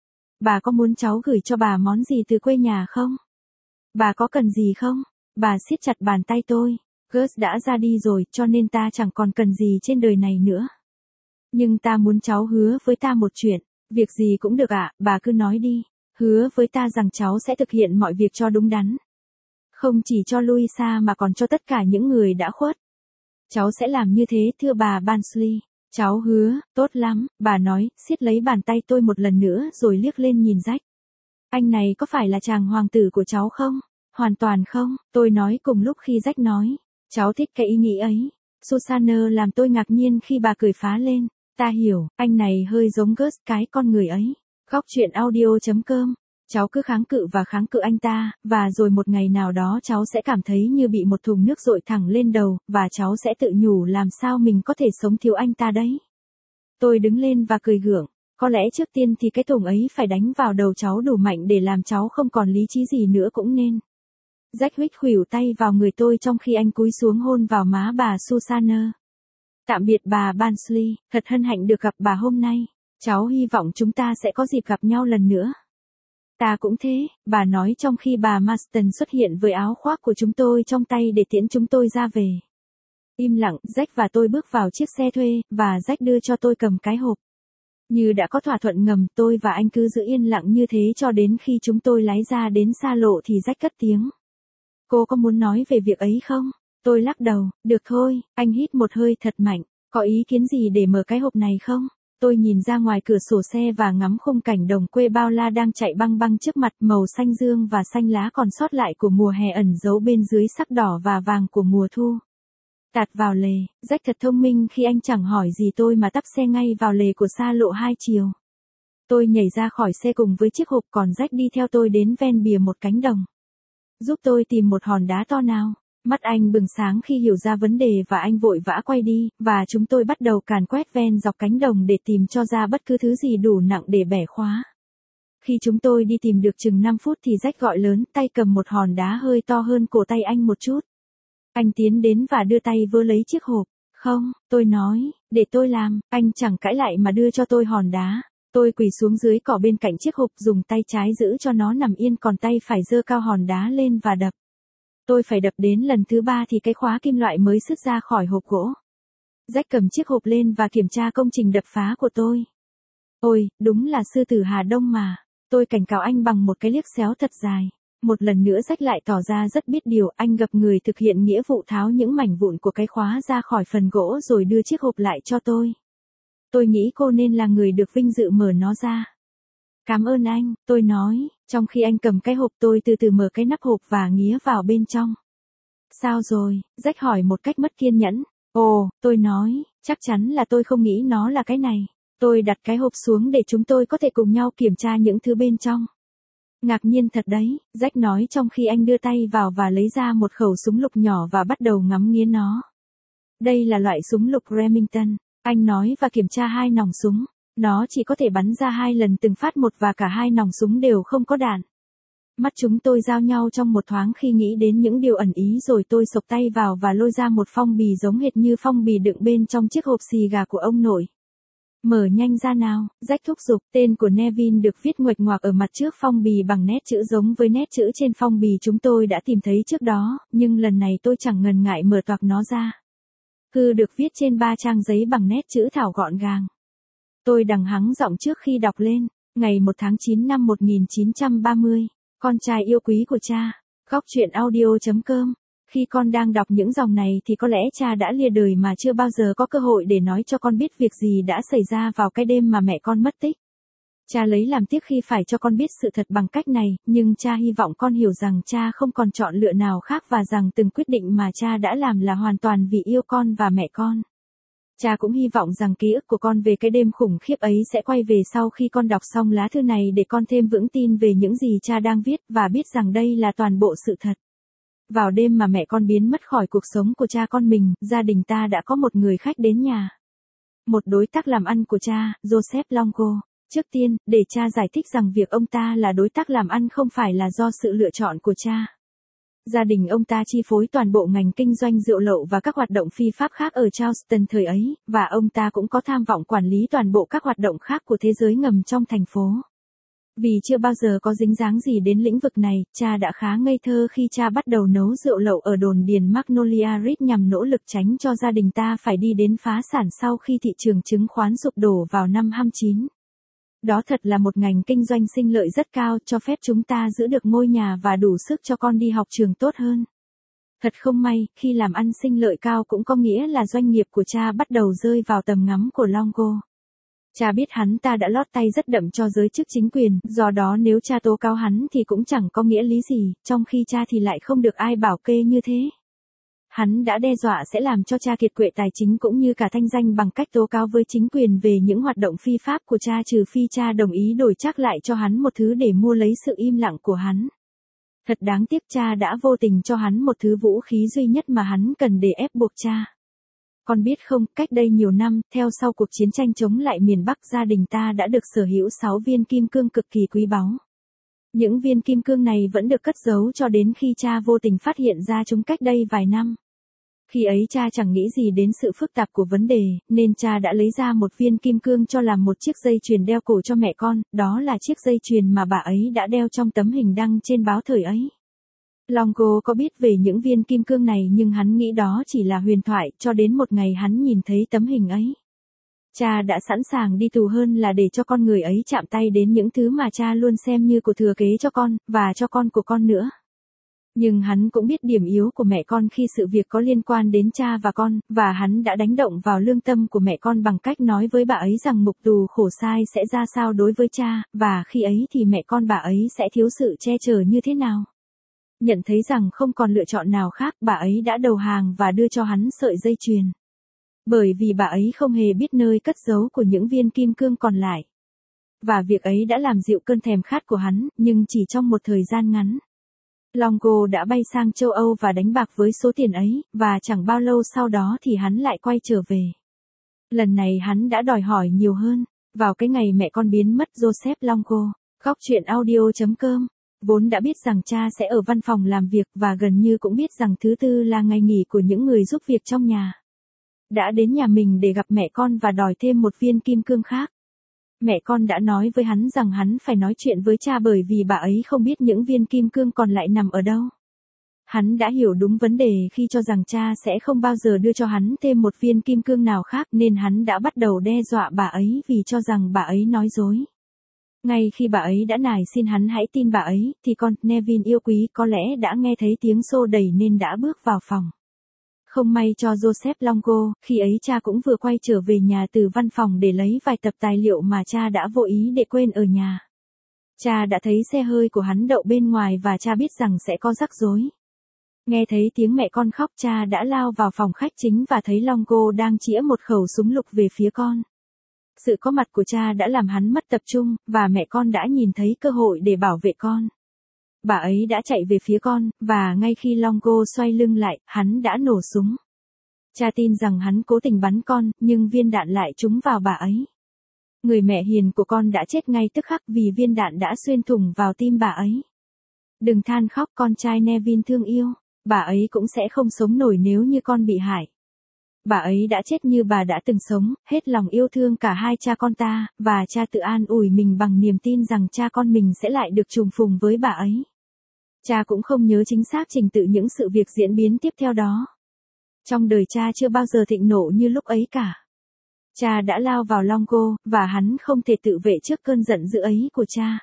Bà có muốn cháu gửi cho bà món gì từ quê nhà không? Bà có cần gì không? Bà siết chặt bàn tay tôi. Gus đã ra đi rồi cho nên ta chẳng còn cần gì trên đời này nữa. Nhưng ta muốn cháu hứa với ta một chuyện. Việc gì cũng được ạ, bà cứ nói đi. Hứa với ta rằng cháu sẽ thực hiện mọi việc cho đúng đắn. Không chỉ cho Louisa mà còn cho tất cả những người đã khuất. Cháu sẽ làm như thế thưa bà Bansley. Cháu hứa, tốt lắm, bà nói, siết lấy bàn tay tôi một lần nữa rồi liếc lên nhìn Jack. Anh này có phải là chàng hoàng tử của cháu không? Hoàn toàn không, tôi nói cùng lúc khi Jack nói. Cháu thích cái ý nghĩ ấy. Susanna làm tôi ngạc nhiên khi bà cười phá lên. Ta hiểu, anh này hơi giống Gus, cái con người ấy. Góc truyện audio chấm com. Cháu cứ kháng cự và kháng cự anh ta, và rồi một ngày nào đó cháu sẽ cảm thấy như bị một thùng nước dội thẳng lên đầu, và cháu sẽ tự nhủ làm sao mình có thể sống thiếu anh ta đấy. Tôi đứng lên và cười gượng. Có lẽ trước tiên thì cái thùng ấy phải đánh vào đầu cháu đủ mạnh để làm cháu không còn lý trí gì nữa cũng nên. Jack huých khuỷu tay vào người tôi trong khi anh cúi xuống hôn vào má bà Susanna. Tạm biệt bà Bansley, thật hân hạnh được gặp bà hôm nay. Cháu hy vọng chúng ta sẽ có dịp gặp nhau lần nữa. Ta cũng thế, bà nói trong khi bà Marston xuất hiện với áo khoác của chúng tôi trong tay để tiễn chúng tôi ra về. Im lặng, Jack và tôi bước vào chiếc xe thuê, và Jack đưa cho tôi cầm cái hộp. Như đã có thỏa thuận ngầm, tôi và anh cứ giữ yên lặng như thế cho đến khi chúng tôi lái ra đến xa lộ thì Jack cất tiếng. Cô có muốn nói về việc ấy không? Tôi lắc đầu, được thôi, anh hít một hơi thật mạnh. Có ý kiến gì để mở cái hộp này không? Tôi nhìn ra ngoài cửa sổ xe và ngắm khung cảnh đồng quê bao la đang chạy băng băng trước mặt, màu xanh dương và xanh lá còn sót lại của mùa hè ẩn giấu bên dưới sắc đỏ và vàng của mùa thu. Tạt vào lề, Jack thật thông minh khi anh chẳng hỏi gì tôi mà tắp xe ngay vào lề của xa lộ hai chiều. Tôi nhảy ra khỏi xe cùng với chiếc hộp, còn Jack đi theo tôi đến ven bìa một cánh đồng. Giúp tôi tìm một hòn đá to nào. Mắt anh bừng sáng khi hiểu ra vấn đề và anh vội vã quay đi, và chúng tôi bắt đầu càn quét ven dọc cánh đồng để tìm cho ra bất cứ thứ gì đủ nặng để bẻ khóa. Khi chúng tôi đi tìm được chừng năm phút thì Jack gọi lớn, tay cầm một hòn đá hơi to hơn cổ tay anh một chút. Anh tiến đến và đưa tay vơ lấy chiếc hộp. Không, tôi nói, để tôi làm. Anh chẳng cãi lại mà đưa cho tôi hòn đá. Tôi quỳ xuống dưới cỏ bên cạnh chiếc hộp, dùng tay trái giữ cho nó nằm yên, còn tay phải giơ cao hòn đá lên và đập. Tôi phải đập đến lần thứ ba thì cái khóa kim loại mới sứt ra khỏi hộp gỗ. Jack cầm chiếc hộp lên và kiểm tra công trình đập phá của tôi. Ôi, đúng là sư tử Hà Đông mà. Tôi cảnh cáo anh bằng một cái liếc xéo thật dài. Một lần nữa Jack lại tỏ ra rất biết điều, anh gập người thực hiện nghĩa vụ tháo những mảnh vụn của cái khóa ra khỏi phần gỗ rồi đưa chiếc hộp lại cho tôi. Tôi nghĩ cô nên là người được vinh dự mở nó ra. Cảm ơn anh, tôi nói, trong khi anh cầm cái hộp. Tôi từ từ mở cái nắp hộp và nghía vào bên trong. Sao rồi? Jack hỏi một cách mất kiên nhẫn. Ồ, tôi nói, chắc chắn là tôi không nghĩ nó là cái này. Tôi đặt cái hộp xuống để chúng tôi có thể cùng nhau kiểm tra những thứ bên trong. Ngạc nhiên thật đấy, Jack nói trong khi anh đưa tay vào và lấy ra một khẩu súng lục nhỏ và bắt đầu ngắm nghía nó. Đây là loại súng lục Remington. Anh nói và kiểm tra hai nòng súng. Nó chỉ có thể bắn ra hai lần từng phát một và cả hai nòng súng đều không có đạn. Mắt chúng tôi giao nhau trong một thoáng khi nghĩ đến những điều ẩn ý rồi tôi xộc tay vào và lôi ra một phong bì giống hệt như phong bì đựng bên trong chiếc hộp xì gà của ông nội. Mở nhanh ra nào, Jack thúc giục. Tên của Nevin được viết nguệch ngoạc ở mặt trước phong bì bằng nét chữ giống với nét chữ trên phong bì chúng tôi đã tìm thấy trước đó, nhưng lần này tôi chẳng ngần ngại mở toạc nó ra. Thư được viết trên ba trang giấy bằng nét chữ thảo gọn gàng. Tôi đằng hắng giọng trước khi đọc lên. Ngày một tháng chín năm một nghìn chín trăm ba mươi. Con trai yêu quý của cha. Góc truyện audio chấm com. Khi con đang đọc những dòng này thì có lẽ cha đã lìa đời mà chưa bao giờ có cơ hội để nói cho con biết việc gì đã xảy ra vào cái đêm mà mẹ con mất tích. Cha lấy làm tiếc khi phải cho con biết sự thật bằng cách này, nhưng cha hy vọng con hiểu rằng cha không còn chọn lựa nào khác và rằng từng quyết định mà cha đã làm là hoàn toàn vì yêu con và mẹ con. Cha cũng hy vọng rằng ký ức của con về cái đêm khủng khiếp ấy sẽ quay về sau khi con đọc xong lá thư này để con thêm vững tin về những gì cha đang viết và biết rằng đây là toàn bộ sự thật. Vào đêm mà mẹ con biến mất khỏi cuộc sống của cha con mình, gia đình ta đã có một người khách đến nhà. Một đối tác làm ăn của cha, Joseph Longo. Trước tiên, để cha giải thích rằng việc ông ta là đối tác làm ăn không phải là do sự lựa chọn của cha. Gia đình ông ta chi phối toàn bộ ngành kinh doanh rượu lậu và các hoạt động phi pháp khác ở Charleston thời ấy, và ông ta cũng có tham vọng quản lý toàn bộ các hoạt động khác của thế giới ngầm trong thành phố. Vì chưa bao giờ có dính dáng gì đến lĩnh vực này, cha đã khá ngây thơ khi cha bắt đầu nấu rượu lậu ở đồn điền Magnolia Ridge nhằm nỗ lực tránh cho gia đình ta phải đi đến phá sản sau khi thị trường chứng khoán sụp đổ vào năm hai chín. Đó thật là một ngành kinh doanh sinh lợi rất cao, cho phép chúng ta giữ được ngôi nhà và đủ sức cho con đi học trường tốt hơn. Thật không may, khi làm ăn sinh lợi cao cũng có nghĩa là doanh nghiệp của cha bắt đầu rơi vào tầm ngắm của Longo. Cha biết hắn ta đã lót tay rất đậm cho giới chức chính quyền, do đó nếu cha tố cáo hắn thì cũng chẳng có nghĩa lý gì, trong khi cha thì lại không được ai bảo kê như thế. Hắn đã đe dọa sẽ làm cho cha kiệt quệ tài chính cũng như cả thanh danh bằng cách tố cáo với chính quyền về những hoạt động phi pháp của cha, trừ phi cha đồng ý đổi trác lại cho hắn một thứ để mua lấy sự im lặng của hắn. Thật đáng tiếc cha đã vô tình cho hắn một thứ vũ khí duy nhất mà hắn cần để ép buộc cha. Con biết không, cách đây nhiều năm, theo sau cuộc chiến tranh chống lại miền Bắc, gia đình ta đã được sở hữu sáu viên kim cương cực kỳ quý báu. Những viên kim cương này vẫn được cất giấu cho đến khi cha vô tình phát hiện ra chúng cách đây vài năm. Khi ấy cha chẳng nghĩ gì đến sự phức tạp của vấn đề, nên cha đã lấy ra một viên kim cương cho làm một chiếc dây chuyền đeo cổ cho mẹ con, đó là chiếc dây chuyền mà bà ấy đã đeo trong tấm hình đăng trên báo thời ấy. Longo có biết về những viên kim cương này nhưng hắn nghĩ đó chỉ là huyền thoại, cho đến một ngày hắn nhìn thấy tấm hình ấy. Cha đã sẵn sàng đi tù hơn là để cho con người ấy chạm tay đến những thứ mà cha luôn xem như của thừa kế cho con, và cho con của con nữa. Nhưng hắn cũng biết điểm yếu của mẹ con khi sự việc có liên quan đến cha và con, và hắn đã đánh động vào lương tâm của mẹ con bằng cách nói với bà ấy rằng ngục tù khổ sai sẽ ra sao đối với cha, và khi ấy thì mẹ con bà ấy sẽ thiếu sự che chở như thế nào. Nhận thấy rằng không còn lựa chọn nào khác, bà ấy đã đầu hàng và đưa cho hắn sợi dây chuyền. Bởi vì bà ấy không hề biết nơi cất giấu của những viên kim cương còn lại. Và việc ấy đã làm dịu cơn thèm khát của hắn, nhưng chỉ trong một thời gian ngắn. Longo đã bay sang châu Âu và đánh bạc với số tiền ấy, và chẳng bao lâu sau đó thì hắn lại quay trở về. Lần này hắn đã đòi hỏi nhiều hơn. Vào cái ngày mẹ con biến mất, Joseph Longo, góc truyện audio chấm com, vốn đã biết rằng cha sẽ ở văn phòng làm việc và gần như cũng biết rằng thứ tư là ngày nghỉ của những người giúp việc trong nhà. Đã đến nhà mình để gặp mẹ con và đòi thêm một viên kim cương khác. Mẹ con đã nói với hắn rằng hắn phải nói chuyện với cha bởi vì bà ấy không biết những viên kim cương còn lại nằm ở đâu. Hắn đã hiểu đúng vấn đề khi cho rằng cha sẽ không bao giờ đưa cho hắn thêm một viên kim cương nào khác, nên hắn đã bắt đầu đe dọa bà ấy vì cho rằng bà ấy nói dối. Ngay khi bà ấy đã nài xin hắn hãy tin bà ấy, thì con, Nevin yêu quý, có lẽ đã nghe thấy tiếng xô đẩy nên đã bước vào phòng. Không may cho Joseph Longo, khi ấy cha cũng vừa quay trở về nhà từ văn phòng để lấy vài tập tài liệu mà cha đã vô ý để quên ở nhà. Cha đã thấy xe hơi của hắn đậu bên ngoài và cha biết rằng sẽ có rắc rối. Nghe thấy tiếng mẹ con khóc, cha đã lao vào phòng khách chính và thấy Longo đang chĩa một khẩu súng lục về phía con. Sự có mặt của cha đã làm hắn mất tập trung, và mẹ con đã nhìn thấy cơ hội để bảo vệ con. Bà ấy đã chạy về phía con, và ngay khi Longo xoay lưng lại, hắn đã nổ súng. Cha tin rằng hắn cố tình bắn con, nhưng viên đạn lại trúng vào bà ấy. Người mẹ hiền của con đã chết ngay tức khắc vì viên đạn đã xuyên thủng vào tim bà ấy. Đừng than khóc, con trai Nevin thương yêu. Bà ấy cũng sẽ không sống nổi nếu như con bị hại. Bà ấy đã chết như bà đã từng sống, hết lòng yêu thương cả hai cha con ta, và cha tự an ủi mình bằng niềm tin rằng cha con mình sẽ lại được trùng phùng với bà ấy. Cha cũng không nhớ chính xác trình tự những sự việc diễn biến tiếp theo đó. Trong đời cha chưa bao giờ thịnh nộ như lúc ấy cả. Cha đã lao vào Longo, và hắn không thể tự vệ trước cơn giận dữ ấy của cha.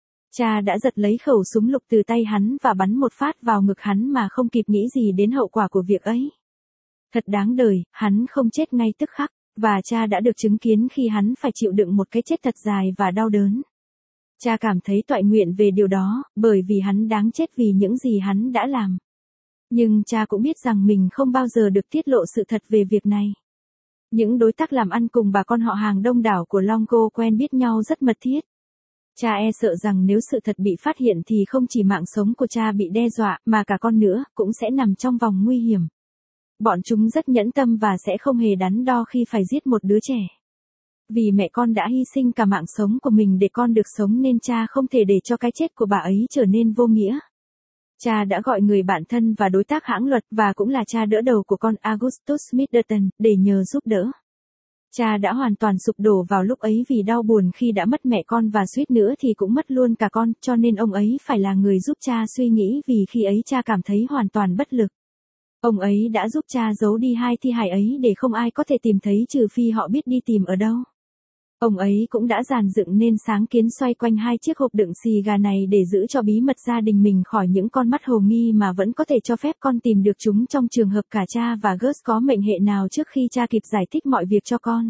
Cha đã giật lấy khẩu súng lục từ tay hắn và bắn một phát vào ngực hắn mà không kịp nghĩ gì đến hậu quả của việc ấy. Thật đáng đời, hắn không chết ngay tức khắc, và cha đã được chứng kiến khi hắn phải chịu đựng một cái chết thật dài và đau đớn. Cha cảm thấy toại nguyện về điều đó, bởi vì hắn đáng chết vì những gì hắn đã làm. Nhưng cha cũng biết rằng mình không bao giờ được tiết lộ sự thật về việc này. Những đối tác làm ăn cùng bà con họ hàng đông đảo của Longo quen biết nhau rất mật thiết. Cha e sợ rằng nếu sự thật bị phát hiện thì không chỉ mạng sống của cha bị đe dọa, mà cả con nữa, cũng sẽ nằm trong vòng nguy hiểm. Bọn chúng rất nhẫn tâm và sẽ không hề đắn đo khi phải giết một đứa trẻ. Vì mẹ con đã hy sinh cả mạng sống của mình để con được sống nên cha không thể để cho cái chết của bà ấy trở nên vô nghĩa. Cha đã gọi người bạn thân và đối tác hãng luật và cũng là cha đỡ đầu của con Augustus Middleton để nhờ giúp đỡ. Cha đã hoàn toàn sụp đổ vào lúc ấy vì đau buồn khi đã mất mẹ con và suýt nữa thì cũng mất luôn cả con, cho nên ông ấy phải là người giúp cha suy nghĩ vì khi ấy cha cảm thấy hoàn toàn bất lực. Ông ấy đã giúp cha giấu đi hai thi hài ấy để không ai có thể tìm thấy trừ phi họ biết đi tìm ở đâu. Ông ấy cũng đã dàn dựng nên sáng kiến xoay quanh hai chiếc hộp đựng xì gà này để giữ cho bí mật gia đình mình khỏi những con mắt hồ nghi mà vẫn có thể cho phép con tìm được chúng trong trường hợp cả cha và Gus có mệnh hệ nào trước khi cha kịp giải thích mọi việc cho con.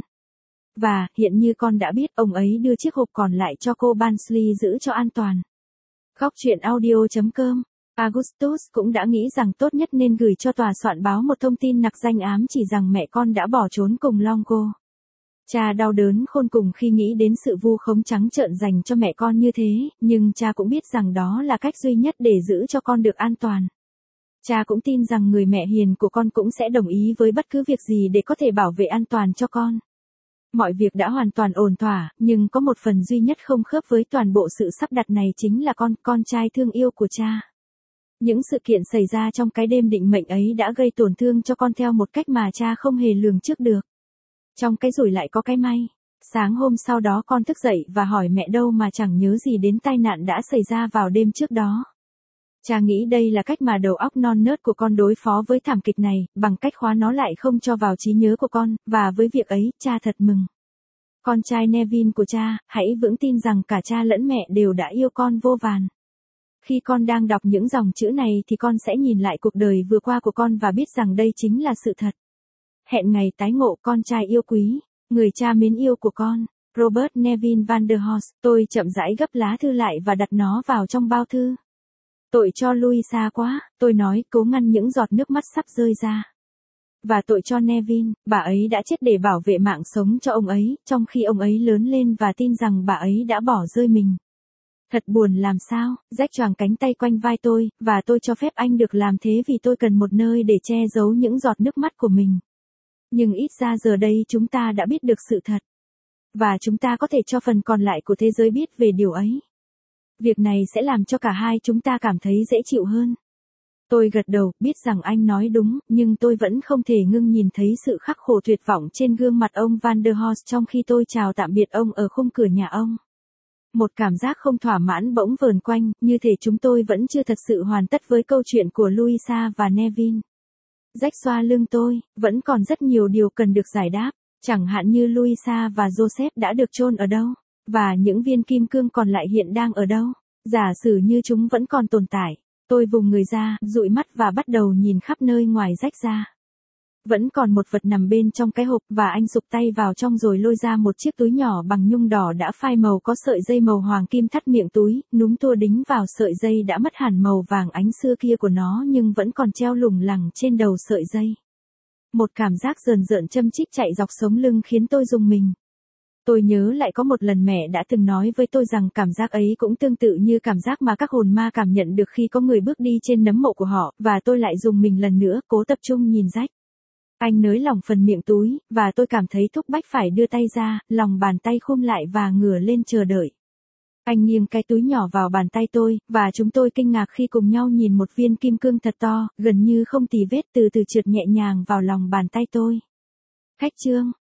Và, hiện như con đã biết, ông ấy đưa chiếc hộp còn lại cho cô Bansley giữ cho an toàn. Góc truyện audio chấm com Augustus cũng đã nghĩ rằng tốt nhất nên gửi cho tòa soạn báo một thông tin nặc danh ám chỉ rằng mẹ con đã bỏ trốn cùng Longo. Cha đau đớn khôn cùng khi nghĩ đến sự vu khống trắng trợn dành cho mẹ con như thế, nhưng cha cũng biết rằng đó là cách duy nhất để giữ cho con được an toàn. Cha cũng tin rằng người mẹ hiền của con cũng sẽ đồng ý với bất cứ việc gì để có thể bảo vệ an toàn cho con. Mọi việc đã hoàn toàn ổn thỏa, nhưng có một phần duy nhất không khớp với toàn bộ sự sắp đặt này chính là con, con trai thương yêu của cha. Những sự kiện xảy ra trong cái đêm định mệnh ấy đã gây tổn thương cho con theo một cách mà cha không hề lường trước được. Trong cái rủi lại có cái may. Sáng hôm sau đó con thức dậy và hỏi mẹ đâu mà chẳng nhớ gì đến tai nạn đã xảy ra vào đêm trước đó. Cha nghĩ đây là cách mà đầu óc non nớt của con đối phó với thảm kịch này, bằng cách khóa nó lại không cho vào trí nhớ của con, và với việc ấy, cha thật mừng. Con trai Nevin của cha, hãy vững tin rằng cả cha lẫn mẹ đều đã yêu con vô vàn. Khi con đang đọc những dòng chữ này thì con sẽ nhìn lại cuộc đời vừa qua của con và biết rằng đây chính là sự thật. Hẹn ngày tái ngộ, con trai yêu quý, người cha mến yêu của con, Robert Nevin van der Horst. Tôi chậm rãi gấp lá thư lại và đặt nó vào trong bao thư. Tội cho Louisa quá, tôi nói, cố ngăn những giọt nước mắt sắp rơi ra. Và tội cho Nevin, bà ấy đã chết để bảo vệ mạng sống cho ông ấy, trong khi ông ấy lớn lên và tin rằng bà ấy đã bỏ rơi mình. Thật buồn làm sao, Jack choàng cánh tay quanh vai tôi, và tôi cho phép anh được làm thế vì tôi cần một nơi để che giấu những giọt nước mắt của mình. Nhưng ít ra giờ đây chúng ta đã biết được sự thật. Và chúng ta có thể cho phần còn lại của thế giới biết về điều ấy. Việc này sẽ làm cho cả hai chúng ta cảm thấy dễ chịu hơn. Tôi gật đầu, biết rằng anh nói đúng, nhưng tôi vẫn không thể ngưng nhìn thấy sự khắc khổ tuyệt vọng trên gương mặt ông Van der Horst trong khi tôi chào tạm biệt ông ở khung cửa nhà ông. Một cảm giác không thỏa mãn bỗng vờn quanh, như thể chúng tôi vẫn chưa thật sự hoàn tất với câu chuyện của Louisa và Nevin. Jack xoa lưng tôi, vẫn còn rất nhiều điều cần được giải đáp, chẳng hạn như Louisa và Joseph đã được chôn ở đâu, và những viên kim cương còn lại hiện đang ở đâu. Giả sử như chúng vẫn còn tồn tại. Tôi vùng người ra, dụi mắt và bắt đầu nhìn khắp nơi ngoài Jack ra. Vẫn còn một vật nằm bên trong cái hộp và anh sụp tay vào trong rồi lôi ra một chiếc túi nhỏ bằng nhung đỏ đã phai màu có sợi dây màu hoàng kim thắt miệng túi, núm tua đính vào sợi dây đã mất hẳn màu vàng ánh xưa kia của nó nhưng vẫn còn treo lủng lẳng trên đầu sợi dây. Một cảm giác rờn rợn châm chích chạy dọc sống lưng khiến tôi rùng mình. Tôi nhớ lại có một lần mẹ đã từng nói với tôi rằng cảm giác ấy cũng tương tự như cảm giác mà các hồn ma cảm nhận được khi có người bước đi trên nấm mộ của họ, và tôi lại rùng mình lần nữa, cố tập trung nhìn Jack. Anh nới lỏng phần miệng túi, và tôi cảm thấy thúc bách phải đưa tay ra, lòng bàn tay khum lại và ngửa lên chờ đợi. Anh nghiêng cái túi nhỏ vào bàn tay tôi, và chúng tôi kinh ngạc khi cùng nhau nhìn một viên kim cương thật to, gần như không tì vết từ từ trượt nhẹ nhàng vào lòng bàn tay tôi. Khách Trương,